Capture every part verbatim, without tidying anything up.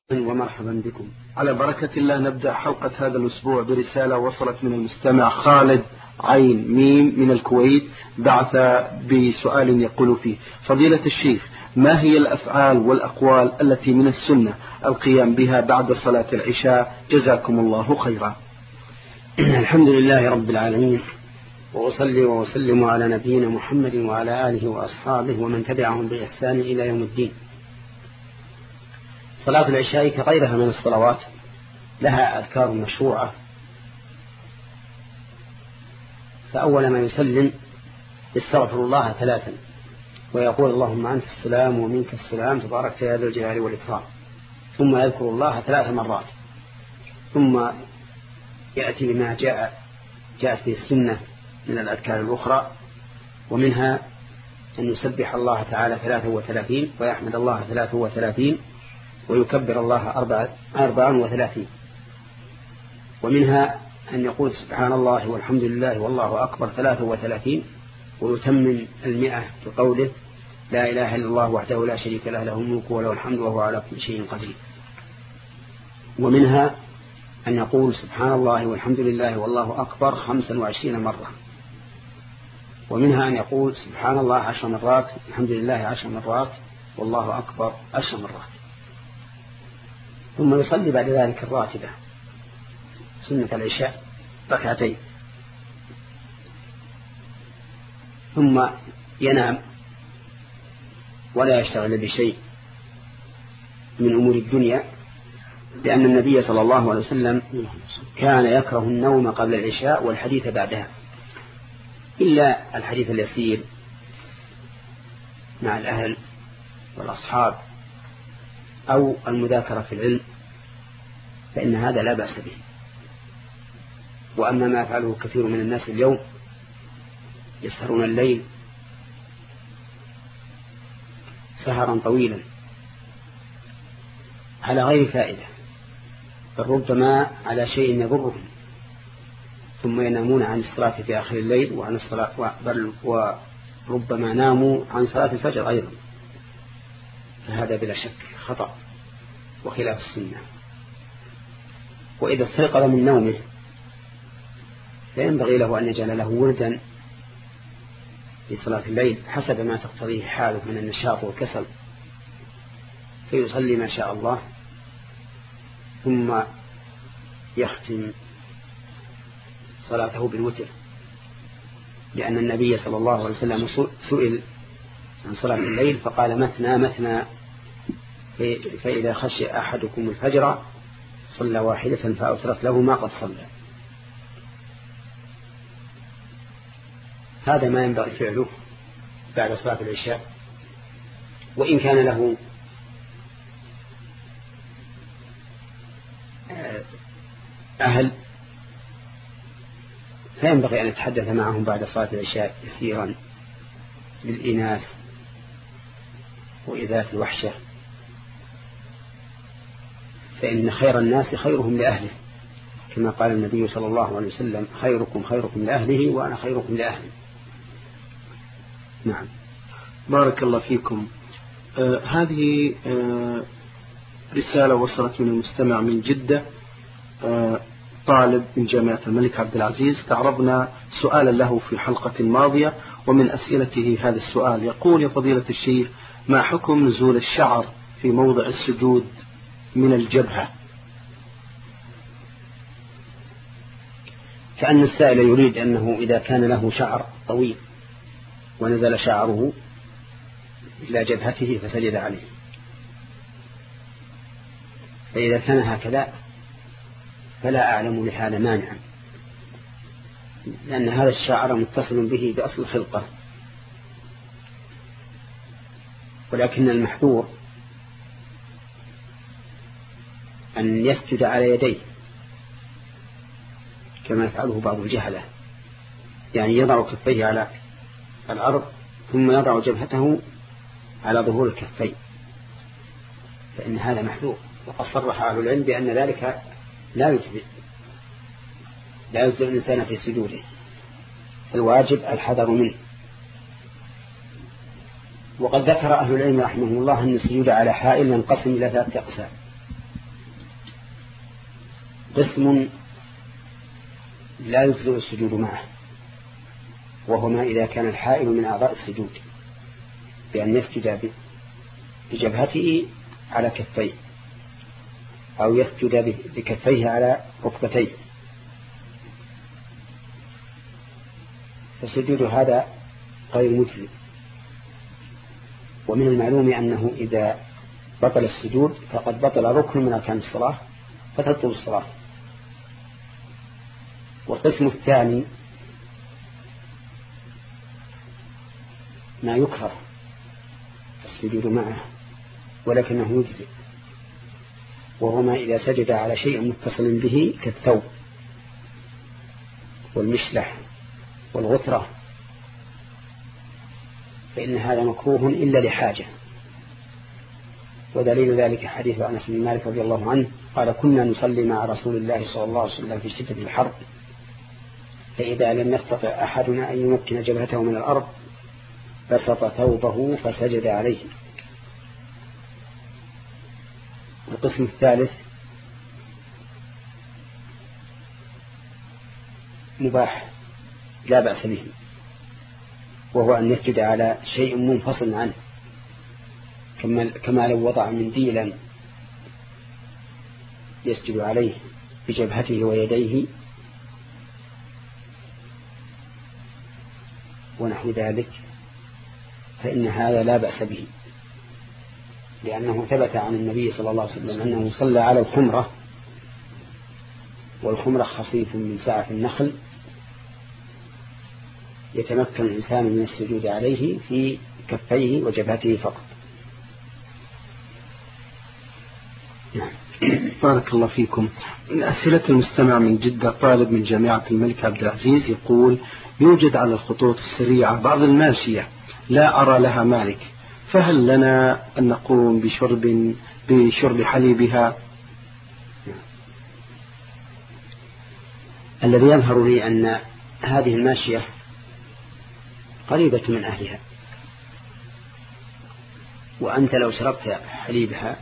ومرحبا بكم. على بركة الله نبدأ حلقة هذا الأسبوع برسالة وصلت من المستمع خالد عين ميم من الكويت، بعث بسؤال يقول فيه: فضيلة الشيخ، ما هي الأفعال والأقوال التي من السنة القيام بها بعد صلاة العشاء؟ جزاكم الله خيرا. الحمد لله رب العالمين، وأصلي وأسلم على نبينا محمد وعلى آله وأصحابه ومن تبعهم بإحسان إلى يوم الدين. صلاة العشاء كغيرها من الصلوات لها أذكار مشروعة. فأول ما يسلم يستغفر الله ثلاثا ويقول: اللهم أنت السلام ومنك السلام تبارك يا ذا الجلال والإكرام. ثم يذكر الله ثلاث مرات، ثم يأتي بما جاء جاءت به السنة من الأذكار الأخرى، ومنها أن يسبح الله تعالى ثلاثة وثلاثين ويحمد الله ثلاثة وثلاثين ويكبر الله أربعا وثلاثين، ومنها أن يقول سبحان الله والحمد لله والله أكبر ثلاثة وثلاثين ويتمم المئة بقوله: لا إله إلا الله وحده لا شريك له، له الملك وله الحمد وهو على كل شيء قدير. ومنها أن يقول سبحان الله والحمد لله والله أكبر خمسا وعشرين مرة. ومنها أن يقول سبحان الله عشر مرات، الحمد لله عشر مرات، والله أكبر عشر مرات. ثم يصلي بعد ذلك الراتبة سنة العشاء ركعتين، ثم ينام ولا يشتغل بشيء من أمور الدنيا، لأن النبي صلى الله عليه وسلم كان يكره النوم قبل العشاء والحديث بعدها، إلا الحديث اليسير مع الأهل والأصحاب أو المذاكرة في العلم، فإن هذا لا بأس به. وأما ما يفعله كثير من الناس اليوم، يسهرون الليل سهرا طويلا على غير فائدة، بل ربما على شيء يضرهم، ثم ينامون عن الصلاة في آخر الليل وعن الصلاة، بل وربما ناموا عن صلاة الفجر أيضا، فهذا بلا شك خطأ وخلاف السنة. وإذا استيقظ من نومه فينبغي له أن يجعل له وردا في صلاة الليل حسب ما تقتضيه حاله من النشاط والكسل، فيصلي ما شاء الله، ثم يختم صلاته بالوتر، لأن النبي صلى الله عليه وسلم سئل عن صلاة الليل فقال: مثنى مثنى، فإذا خشي أحدكم الفجر صلى واحدة فأوترت له ما قد صلى. هذا ما ينبغي فعله بعد صلاة العشاء. وإن كان له أهل فينبغي أن يتحدث معهم بعد صلاة العشاء يسيرا للإناث وإذات الوحشة، فإن خير الناس خيرهم لأهله، كما قال النبي صلى الله عليه وسلم: خيركم خيركم لأهله وأنا خيركم لأهلي. نعم، بارك الله فيكم. آه هذه آه رسالة وصلت من المستمع من جدة، آه طالب من جامعة الملك عبد العزيز. تعرضنا سؤالا له في حلقة ماضية، ومن أسئلته هذا السؤال. يقول: يا فضيلة الشيخ، ما حكم نزول الشعر في موضع السجود من الجبهة؟ كأن السائل يريد أنه إذا كان له شعر طويل ونزل شعره إلى جبهته فسجد عليه، فإذا كان هكذا فلا أعلم لهذا مانعا، لأن هذا الشعر متصل به بأصل الخلقة. ولكن المحذور أن يسجد على يديه كما يفعله بعض الجهلة، يعني يضع كفيه على الأرض ثم يضع جبهته على ظهور الكفين، فإن هذا محذور. وقد صرح أهل العلم بأن ذلك لا يجزئ لا يجزئ الإنسان في سجوده، الواجب الحذر منه. وقد ذكر أهل العلم رحمه الله أن السجود على حائل ينقسم إلى ثلاثة أقسام: قسم لا يجزئ السجود معه، وهو ما إذا كان الحائل من أعضاء السجود، بأن يسجد بجبهته على كفيه أو يسجد بكفيه على ركبتيه، فسجود هذا غير مجزئ. ومن المعلوم أنه إذا بطل السجود فقد بطل ركن من أركان الصلاة فتبطل الصلاة. والقسم الثاني ما يكره السجود معه ولكنه يجزئ، وهو ما إذا سجد على شيء متصل به كالثوب والمشلح والغترة، فإن هذا مكروه إلا لحاجة. ودليل ذلك حديث أنس بن مالك رضي الله عنه قال: كنا نصلي مع رسول الله صلى الله عليه وسلم في شدة الحر، فإذا لم يستطع أحدنا أن يمكن جبهته من الأرض بسط ثوبه فسجد عليه. القسم الثالث مباح لا بأس به، وهو أن يسجد على شيء منفصل عنه، كما لو وضع منديلا يسجد عليه بجبهته ويديه ونحو ذلك، فإن هذا لا بأس به، لأنه ثبت عن النبي صلى الله عليه وسلم أنه صلى على الخمرة، والخمرة خصيف من سعف النخل يتمكن الإنسان من السجود عليه في كفيه وجبهته فقط. نعم. بارك الله فيكم. من أسئلة المستمع من جدة طالب من جامعة الملك عبد العزيز يقول: يوجد على الخطوط السريعة بعض الماشية لا أرى لها مالك، فهل لنا أن نقوم بشرب بشرب حليبها؟ الذي يظهر لي أن هذه الماشية قريبة من أهلها، وأنت لو شربت حليبها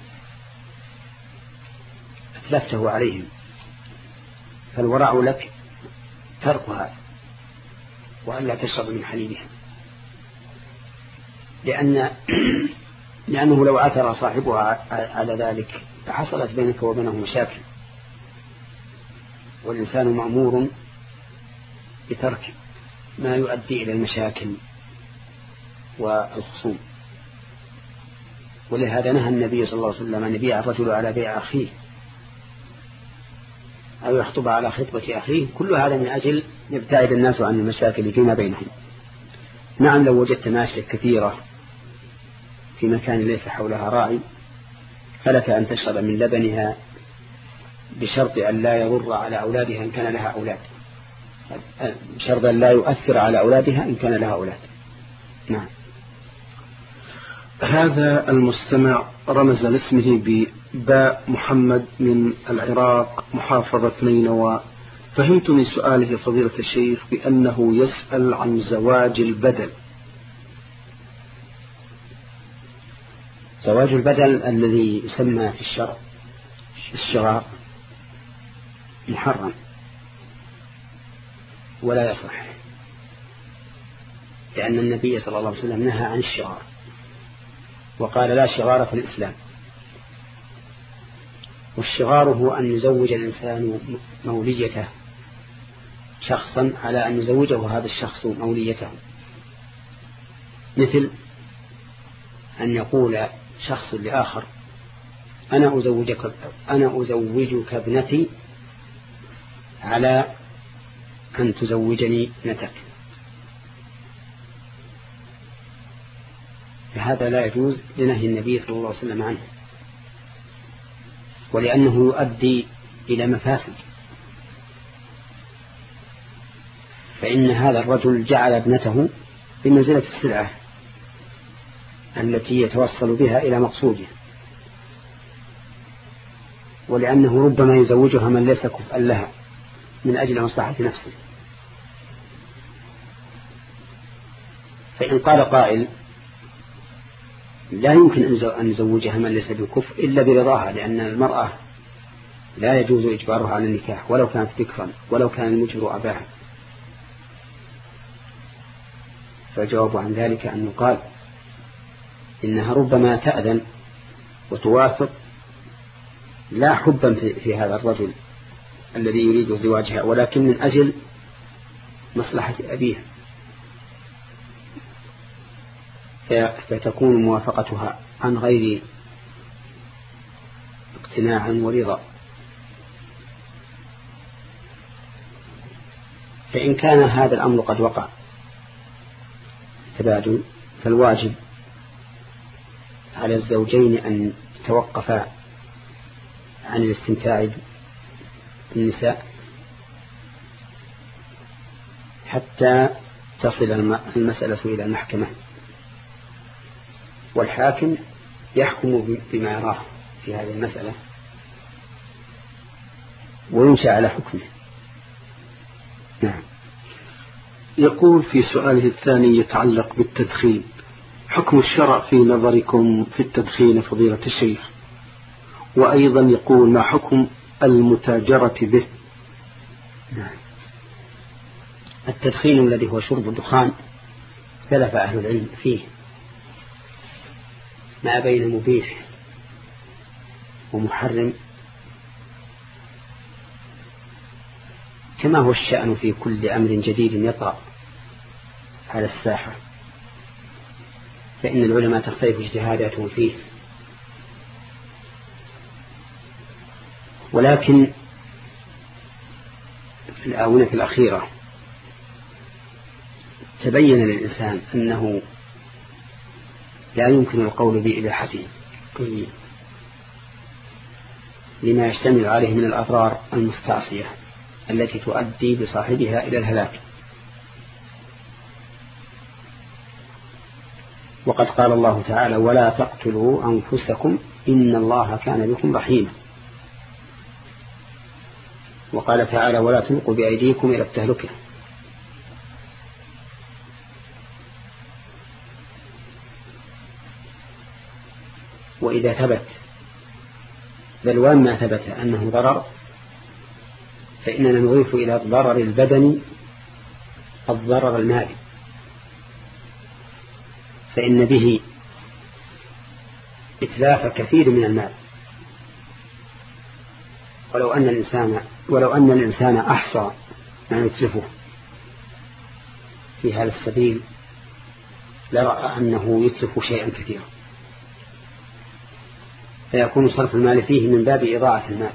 أتلفته عليهم، فالورع لك تركها وألا تشرب من حليبها، لأن لأنه لو عثر صاحبها على ذلك فحصلت بينك وبينه مشاكل، والإنسان مأمور بترك ما يؤدي إلى المشاكل والخصوم. ولهذا نهى النبي صلى الله عليه وسلم أن يبيع الرجل على بيع أخيه أو يخطب على خطبة أخيه، كل هذا من أجل يبتعد الناس عن المشاكل فيما بينهم. نعم، لو وجدت ماشية كثيرة في مكان ليس حولها راعي فلك أن تشرب من لبنها بشرط أن لا يضر على أولادها إن كان لها أولاد، بشرط أن لا يؤثر على أولادها إن كان لها أولاد. نعم. هذا المستمع رمز لاسمه بباء محمد من العراق محافظة نينوى. فهمت من سؤاله فضيلة الشيخ بأنه يسأل عن زواج البدل. زواج البدل الذي يسمى في الشرع الشراء محرم ولا يصح، لأن النبي صلى الله عليه وسلم نهى عن الشغار وقال: لا شغار في الإسلام. والشغار هو أن يزوج الإنسان موليته شخصا على أن يزوجه هذا الشخص موليته، مثل أن يقول شخص لآخر: أنا أزوجك أنا أزوجك ابنتي على أن تزوجني ابنتك، فهذا لا يجوز لنهي النبي صلى الله عليه وسلم عنه، ولأنه يؤدي إلى مفاسد. فإن هذا الرجل جعل ابنته بمنزلة السلعة التي يتوصل بها إلى مقصوده، ولأنه ربما يزوجها من ليس كفءا لها من أجل مصلحة نفسه. فإن قال قائل: لا يمكن أن نزوجها من ليس بكفء إلا برضاها، لأن المرأة لا يجوز إجبارها على النكاح ولو كانت بكرا ولو كان المجبر أباها. فالجواب عن ذلك أن يقال إنها ربما تأذن وتوافق لا حبا في, في هذا الرجل الذي يريد زواجها، ولكن من أجل مصلحة أبيها، فتكون موافقتها عن غير اقتناع ورضا. فإن كان هذا الأمر قد وقع تبادل، فالواجب على الزوجين أن يتوقفا عن الاستمتاع بالنساء حتى تصل المسألة إلى المحكمة، والحاكم يحكم بما يراه في هذه المسألة وينشأ على حكمه. نعم. يقول في سؤاله الثاني يتعلق بالتدخين: حكم الشرع في نظركم في التدخين فضيلة الشيخ؟ وأيضا يقول: ما حكم المتاجرة به؟ نعم. التدخين الذي هو شرب الدخان اختلف أهل العلم فيه ما بين مبيح ومحرم، كما هو الشأن في كل أمر جديد يطرأ على الساحة، فإن العلماء تختلف اجتهاداتهم فيه. ولكن في الآونة الأخيرة تبين للإنسان أنه لا يمكن القول بإباحته لما يشتمل عليه من الأضرار المستعصية التي تؤدي بصاحبها إلى الهلاك. وقد قال الله تعالى: ولا تقتلوا أنفسكم إن الله كان بكم رحيما. وقال تعالى: ولا تلقوا بأيديكم إلى التهلكة. وإذا ثبت بل وما ثبت أنه ضرر، فإننا نضيف إلى الضرر البدني الضرر المالي، فإن به إتلاف كثير من المال. ولو أن الإنسان ولو أن الإنسان أحصى ما يتلفه في هذا السبيل لرأى أنه يتلف شيئا كثيرا، فيكون صرف المال فيه من باب إضاعة المال.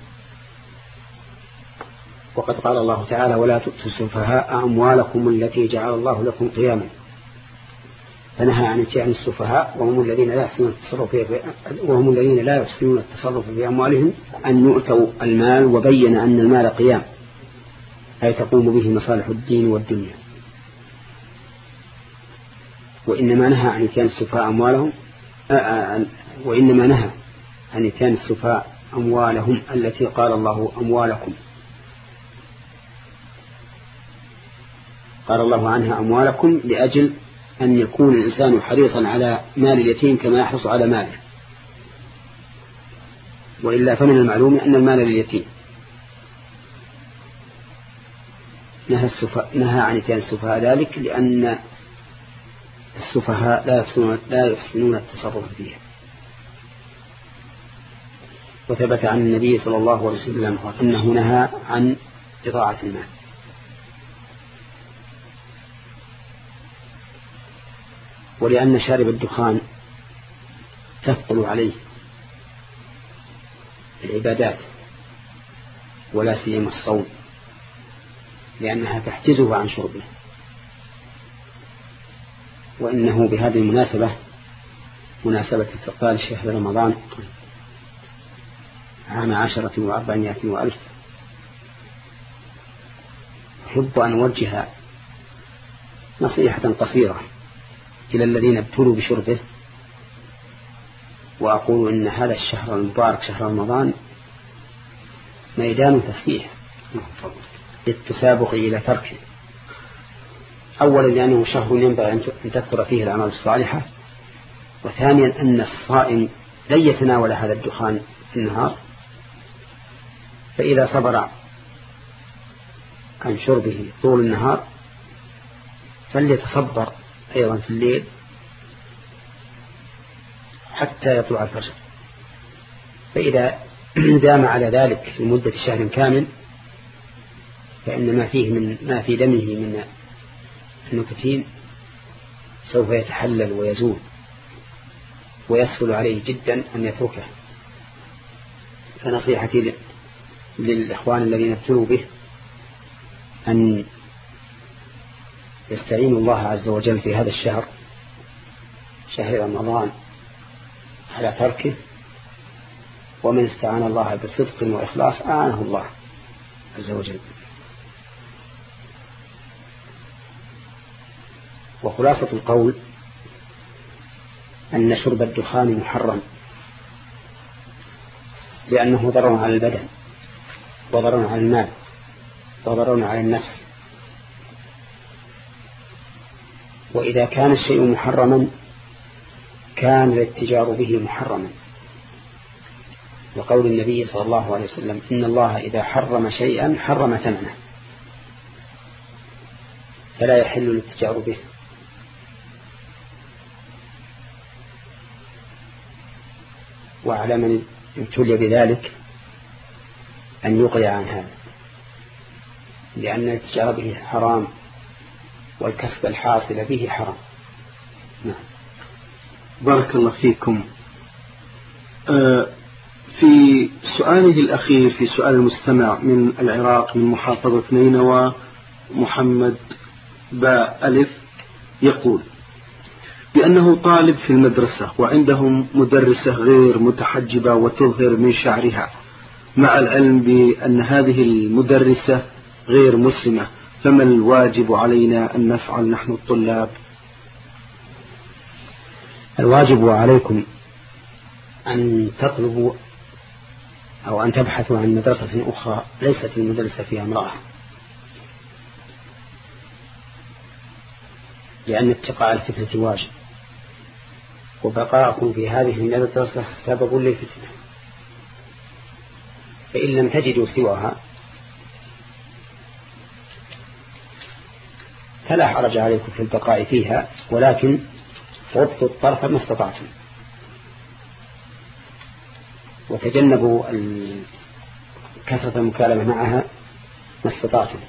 وقد قال الله تعالى: ولا تؤتوا السفهاء أموالكم التي جعل الله لكم قياما، فنهى عن اتيان السفهاء وهم الذين لا يحسنون التصرف في وهم الذين لا يحسنون التصرف في أموالهم أن يؤتوا المال، وبين أن المال قيام أي تقوم به مصالح الدين والدنيا. وإنما نهى عن اتيان السفهاء أموالهم وإنما نهى عن اتيان السفهاء أموالهم التي قال الله أموالكم، قال الله عنها أموالكم لأجل أن يكون الإنسان حريصا على مال اليتيم كما يحرص على ماله، وإلا فمن المعلوم أن المال لليتيم. نهى, السفهاء نهى عن اتيان السفهاء ذلك لأن السفهاء لا يحسنون, لا يحسنون التصرف فيها. وثبت عن النبي صلى الله عليه وسلم أنه نهى عن إضاعة المال. ولأن شارب الدخان تثقل عليه العبادات ولا سيما الصوم، لأنها تحجزه عن شربه. وإنه بهذه المناسبة مناسبة استقبال شهر رمضان عام عشرة وأربعمائة وألف، أحب أن أوجه نصيحة قصيرة إلى الذين ابتلوا بشربه، وأقول إن هذا الشهر المبارك شهر رمضان ميدان تسبيح للتسابق إلى تركه. أولا لأنه شهر ينبغي أن تكثر فيه الأعمال الصالحة، وثانيا أن الصائم لن يتناول هذا الدخان في النهار، فإذا صبر عن شربه طول النهار فليتصبر أيضا في الليل حتى يطلع الفجر. فإذا دام على ذلك لمدة شهر كامل فإن ما فيه من ما في دمه من النكتين سوف يتحلل ويزول، ويسهل عليه جدا أن يتركه. فنصيحتي للإخوان الذين ابتلوا به أن يستعينوا الله عز وجل في هذا الشهر، شهر رمضان، على تركه، ومن استعان الله بصدق وإخلاص أعانه الله عز وجل. وخلاصة القول أن شرب الدخان محرم لأنه ضرر على البدن وضرر على المال وضرر على النفس. وإذا كان الشيء محرما كان الاتجار به محرما، وقول النبي صلى الله عليه وسلم إن الله إذا حرم شيئا حرم ثمنه، فلا يحل الاتجار به. وعلى من ابتلي بذلك أن يقلع عن هذا، لأن الاتجار به حرام والكسب الحاصل به حرام. نعم. بارك الله فيكم. آه في سؤاله الأخير، في سؤال المستمع من العراق من محافظة نينوى، محمد باء ألف، يقول بأنه طالب في المدرسة وعندهم مدرسة غير متحجبة وتظهر من شعرها، مع العلم بأن هذه المدرسة غير مسلمة، فما الواجب علينا أن نفعل نحن الطلاب؟ الواجب عليكم أن تطلبوا أو أن تبحثوا عن مدرسة أخرى ليست المدرسة فيها امرأة، لأن اتقاء الفتنة واجب، وبقاءكم في هذه المدرسة سبب للفتنة. فإن لم تجدوا سواها فلا حرج عليكم في البقاء فيها، ولكن غضوا الطرف ما استطعتم، وتجنبوا كثرة المكالمة معها ما استطعتم.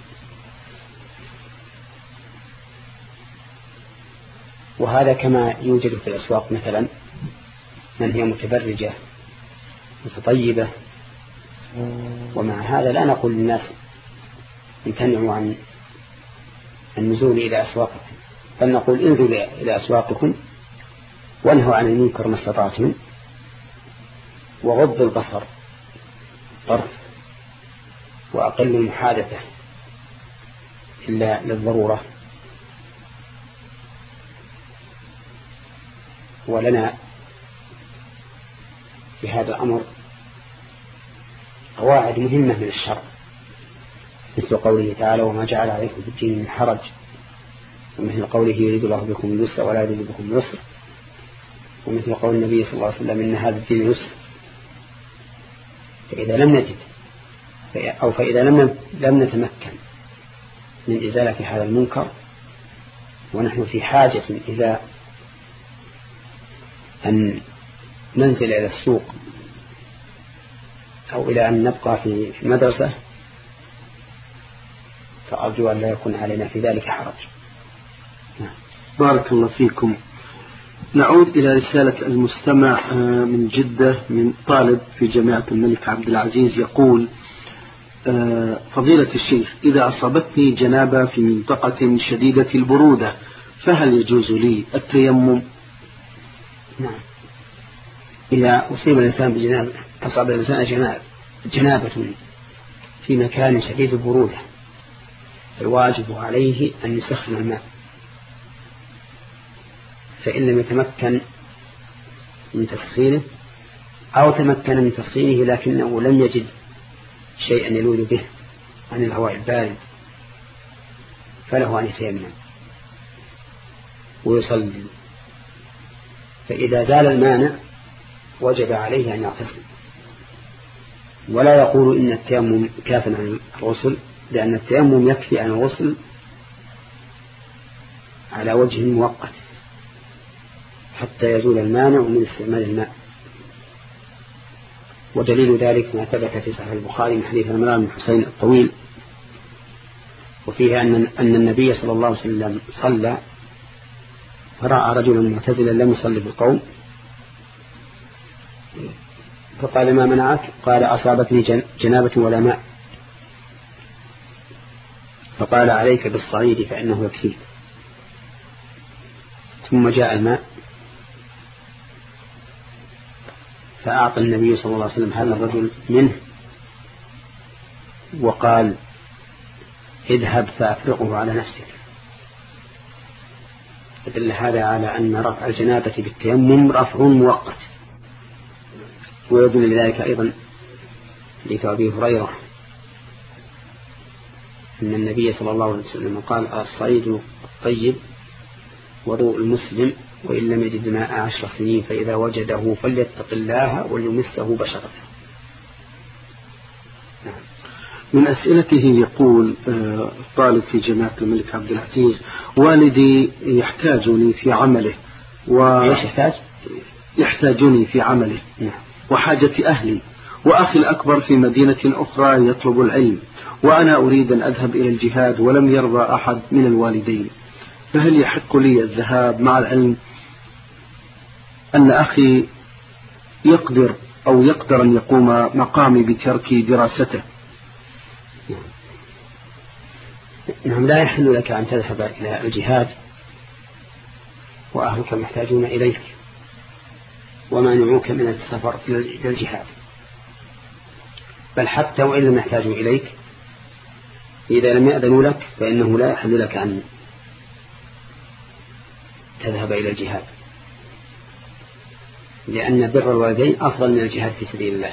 وهذا كما يوجد في الأسواق مثلا من هي متبرجة متطيبة، ومع هذا لا نقول للناس امتنعوا عن النزول إلى أسواقكم، بل نقول انزلوا إلى أسواقكم وانهوا عن المنكر ما استطعتم، وغضوا البصر طرف، وأقلوا المحادثة إلا للضرورة. ولنا في هذا الأمر قواعد مهمة من الشرع، مثل قوله تعالى وما جعل عليكم في الدين من حرج، ومثل قوله يريد الله بكم اليسر ولا يريد بكم العسر، ومثل قول النبي صلى الله عليه وسلم إن هذا الدين يسر. فإذا لم نجد أو فإذا لم لم نتمكن من إزالة هذا المنكر، ونحن في حاجة إلى أن ننزل إلى السوق أو إلى أن نبقى في مدرسة، فأرجو أن لا يكون علينا في ذلك حرج. بارك الله فيكم. نعود إلى رسالة المستمع من جدة من طالب في جامعة الملك عبد العزيز، يقول فضيلة الشيخ، إذا أصابتني جنابة في منطقة شديدة البرودة فهل يجوز لي التيمم؟ نعم. إذا أصيب الإنسان بجنابة أصاب الإنسان جنابة جنابة في مكان شديد البرودة الواجب عليه أن يسخن الماء، فإن لم يتمكن من تسخينه أو تمكن من تسخينه لكنه لم يجد شيئا يلول به عن الهواء البارد فله أن يتيمم ويصلي، فإذا زال المانع وجب عليه أن يغتسل. ولا يقول إن التيمم كاف عن الغسل، لأن التيمم يكفي عن الغسل على وجه مؤقت حتى يزول المانع من استعمال الماء. ودليل ذلك ما ثبت في صحيح البخاري من حديث عمران بن حسين الطويل، وفيه أن أن النبي صلى الله عليه وسلم صلى فرأى رجلا معتزلا لم يصلي بالقوم، فقال ما منعك؟ قال أصابتني جنابة ولا ماء. فقال عليك بالصعيد فإنه يكفيك. ثم جاء الماء فأعطى النبي صلى الله عليه وسلم هذا الرجل منه وقال اذهب فأفرقه على نفسك. فدل هذا على أن رفع الجنابة بالتيمم رفع مؤقت. ويدل ذلك أيضا حديث أبي هريرة أن النبي صلى الله عليه وسلم قال الصعيد الطيب وضوء المسلم وإن لم يجد ماء عشر سنين فإذا وجده فليتق الله وليمسه بشرته. نعم. من أسئلته يقول طالب في جامعة الملك عبد العزيز والدي يحتاجني في عمله و... يحتاج؟ يحتاجني في عمله نعم. وحاجة أهلي، وأخي الأكبر في مدينة أخرى يطلب العلم، وأنا أريد أن أذهب إلى الجهاد ولم يرضى أحد من الوالدين، فهل يحق لي الذهاب مع العلم أن أخي يقدر أو يقدر أن يقوم مقامي بترك دراسته؟ نعم. لا يحل لك أن تذهب إلى الجهاد وأهلك محتاجون إليك ومانعوك من السفر إلى الجهاد، بل حتى وإن لم يحتاجوا إليك إذا لم يأذنوا لك فإنه لا يحل لك أن تذهب إلى الجهاد، لأن بر الوالدين أفضل من الجهاد في سبيل الله،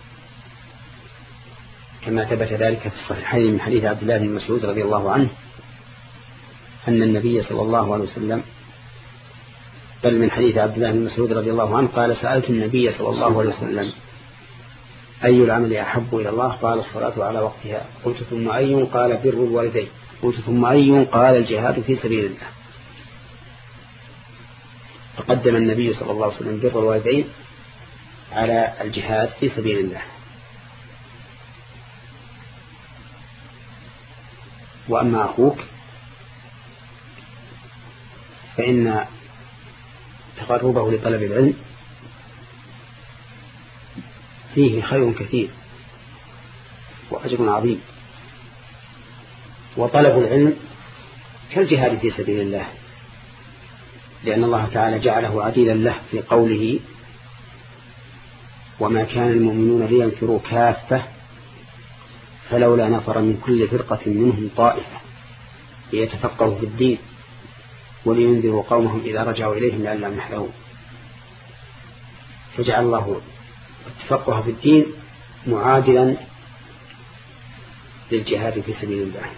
كما ثبت ذلك في الصحيحين من حديث عبد الله بن مسعود رضي الله عنه أن النبي صلى الله عليه وسلم، بل من حديث عبد الله بن مسعود رضي الله عنه قال سألت النبي صلى الله عليه وسلم أي العمل أحب إلى الله؟ قال الصلاة على وقتها. قلت ثم أي؟ قال بر الوالدين. قلت ثم أي؟ قال الجهاد في سبيل الله. فقدم النبي صلى الله عليه وسلم بر الوالدين على الجهاد في سبيل الله. وأما أخوك فإن تقربه لطلب العلم فيه خير كثير وأجر عظيم، وطلب العلم كالجهاد في سبيل الله، لأن الله تعالى جعله عديلا له في قوله وما كان المؤمنون لينفروا كافة فلولا نفر من كل فرقة منهم طائفة ليتفقهوا في الدين ولينذروا قومهم إذا رجعوا إليهم لعلهم يحذرون. فجعل الله التفقه في الدين معادلا للجهاد في سبيل الله.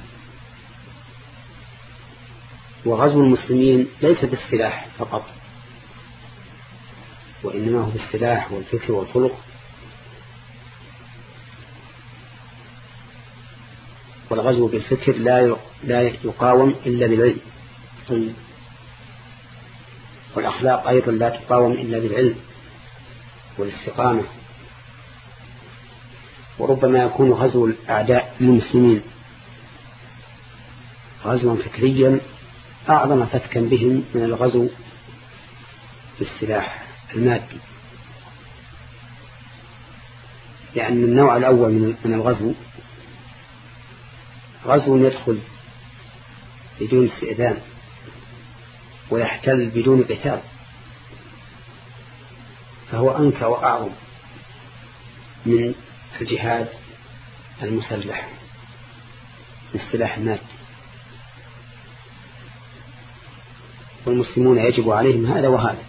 وغزو المسلمين ليس بالسلاح فقط، وإنما هو بالسلاح والفكر والخلق، والغزو بالفكر لا لا يقاوم إلا بالعلم، والأخلاق أيضا لا تقاوم إلا بالعلم والاستقامة. وربما يكون غزو الأعداء للمسلمين غزوا فكريا أعظم فتكا بهم من الغزو بالسلاح المادي، لأن النوع الأول من الغزو غزو يدخل بدون استئذان ويحتل بدون قتال، فهو أنكى وأعظم من الجهاد المسلح بالسلاح المادي. والمسلمون يجب عليهم هذا وهذا،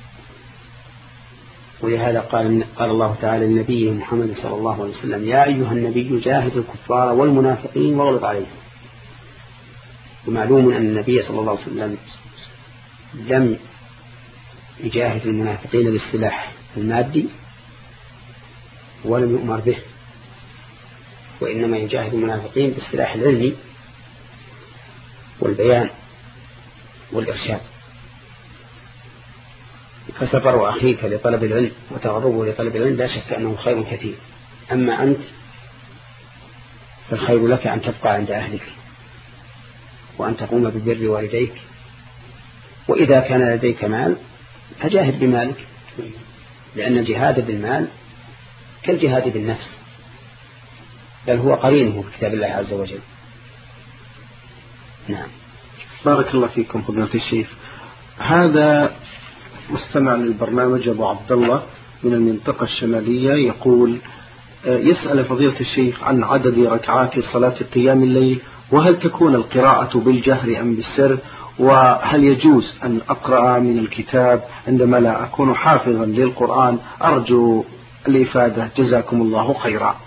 ولهذا قال قال الله تعالى لنبيه محمد صلى الله عليه وسلم يا أيها النبي جاهد الكفار والمنافقين واغلظ عليهم. ومعلوم أن النبي صلى الله عليه وسلم لم يجاهد المنافقين بالسلاح المادي ولم يؤمر به، وإنما يجاهد المنافقين بالسلاح العلمي والبيان والإرشاد. فسفر أخيك لطلب العلم وتغربه لطلب العلم لا شك أنه خير كثير. أما أنت فالخير لك أن تبقى عند أهلك وأن تقوم ببر والديك، وإذا كان لديك مال فجاهد بمالك، لأن الجهاد بالمال كالجهاد بالنفس، بل هو قرينه في كتاب الله عز وجل. نعم. بارك الله فيكم فضيلة الشيخ. هذا مستمع للبرنامج أبو عبد الله من المنطقة الشمالية يقول يسأل فضيلة الشيخ عن عدد ركعات صلاة قيام الليل، وهل تكون القراءة بالجهر أم بالسر، وهل يجوز أن أقرأ من الكتاب عندما لا أكون حافظا للقرآن؟ أرجو الإفادة جزاكم الله خيرا.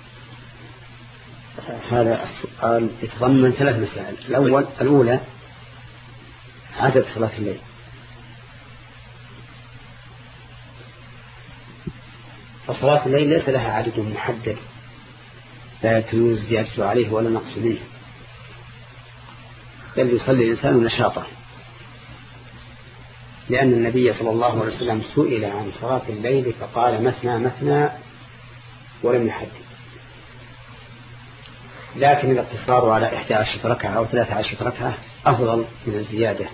هذا السؤال يتضمن ثلاث مسائل. الأول الأولى عدد صلاة الليل. فصلاة الليل ليس لها عدد محدد لا يجوز زيادته عليه ولا نقص منه، بل يصلي الإنسان نشاطه، لأن النبي صلى الله عليه وسلم سئل عن صلاة الليل فقال مثنى مثنى ولم يحدد. لكن الاقتصار على إحدى عشرة ركعة أو ثلاثة عشرة ركعة أفضل من الزيادة،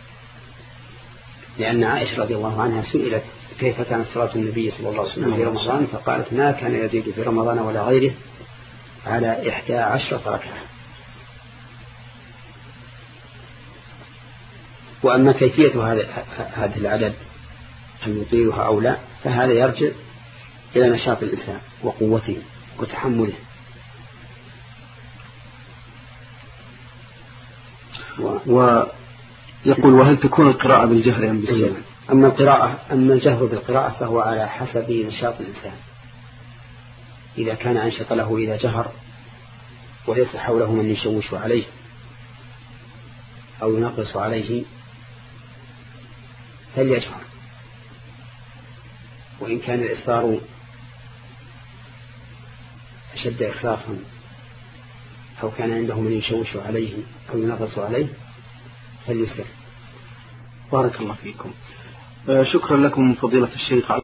لأن عائشة رضي الله عنها سئلت كيف كانت صلاة النبي صلى الله عليه وسلم في رمضان، فقالت ما كان يزيد في رمضان ولا غيره على إحدى عشرة ركعة. وأما كيفية هذا العدد هل يطيلها أو لا فهذا يرجع إلى نشاط الإنسان وقوته وتحمله. ويقول وهل تكون القراءة بالجهر أم بالسر؟ أما القراءة أما الجهر بالقراءة فهو على حسب نشاط الإنسان. إذا كان أنشط له إذا جهر وليس حوله من يشوش عليه أو ينقص عليه فليجهر، وإن كان الإصرار أشد إخلاصا أو كان عنده من يشوش عليه أو ينقص عليه فليسر. بارك الله فيكم. شكرا لكم فضيلة الشيخ.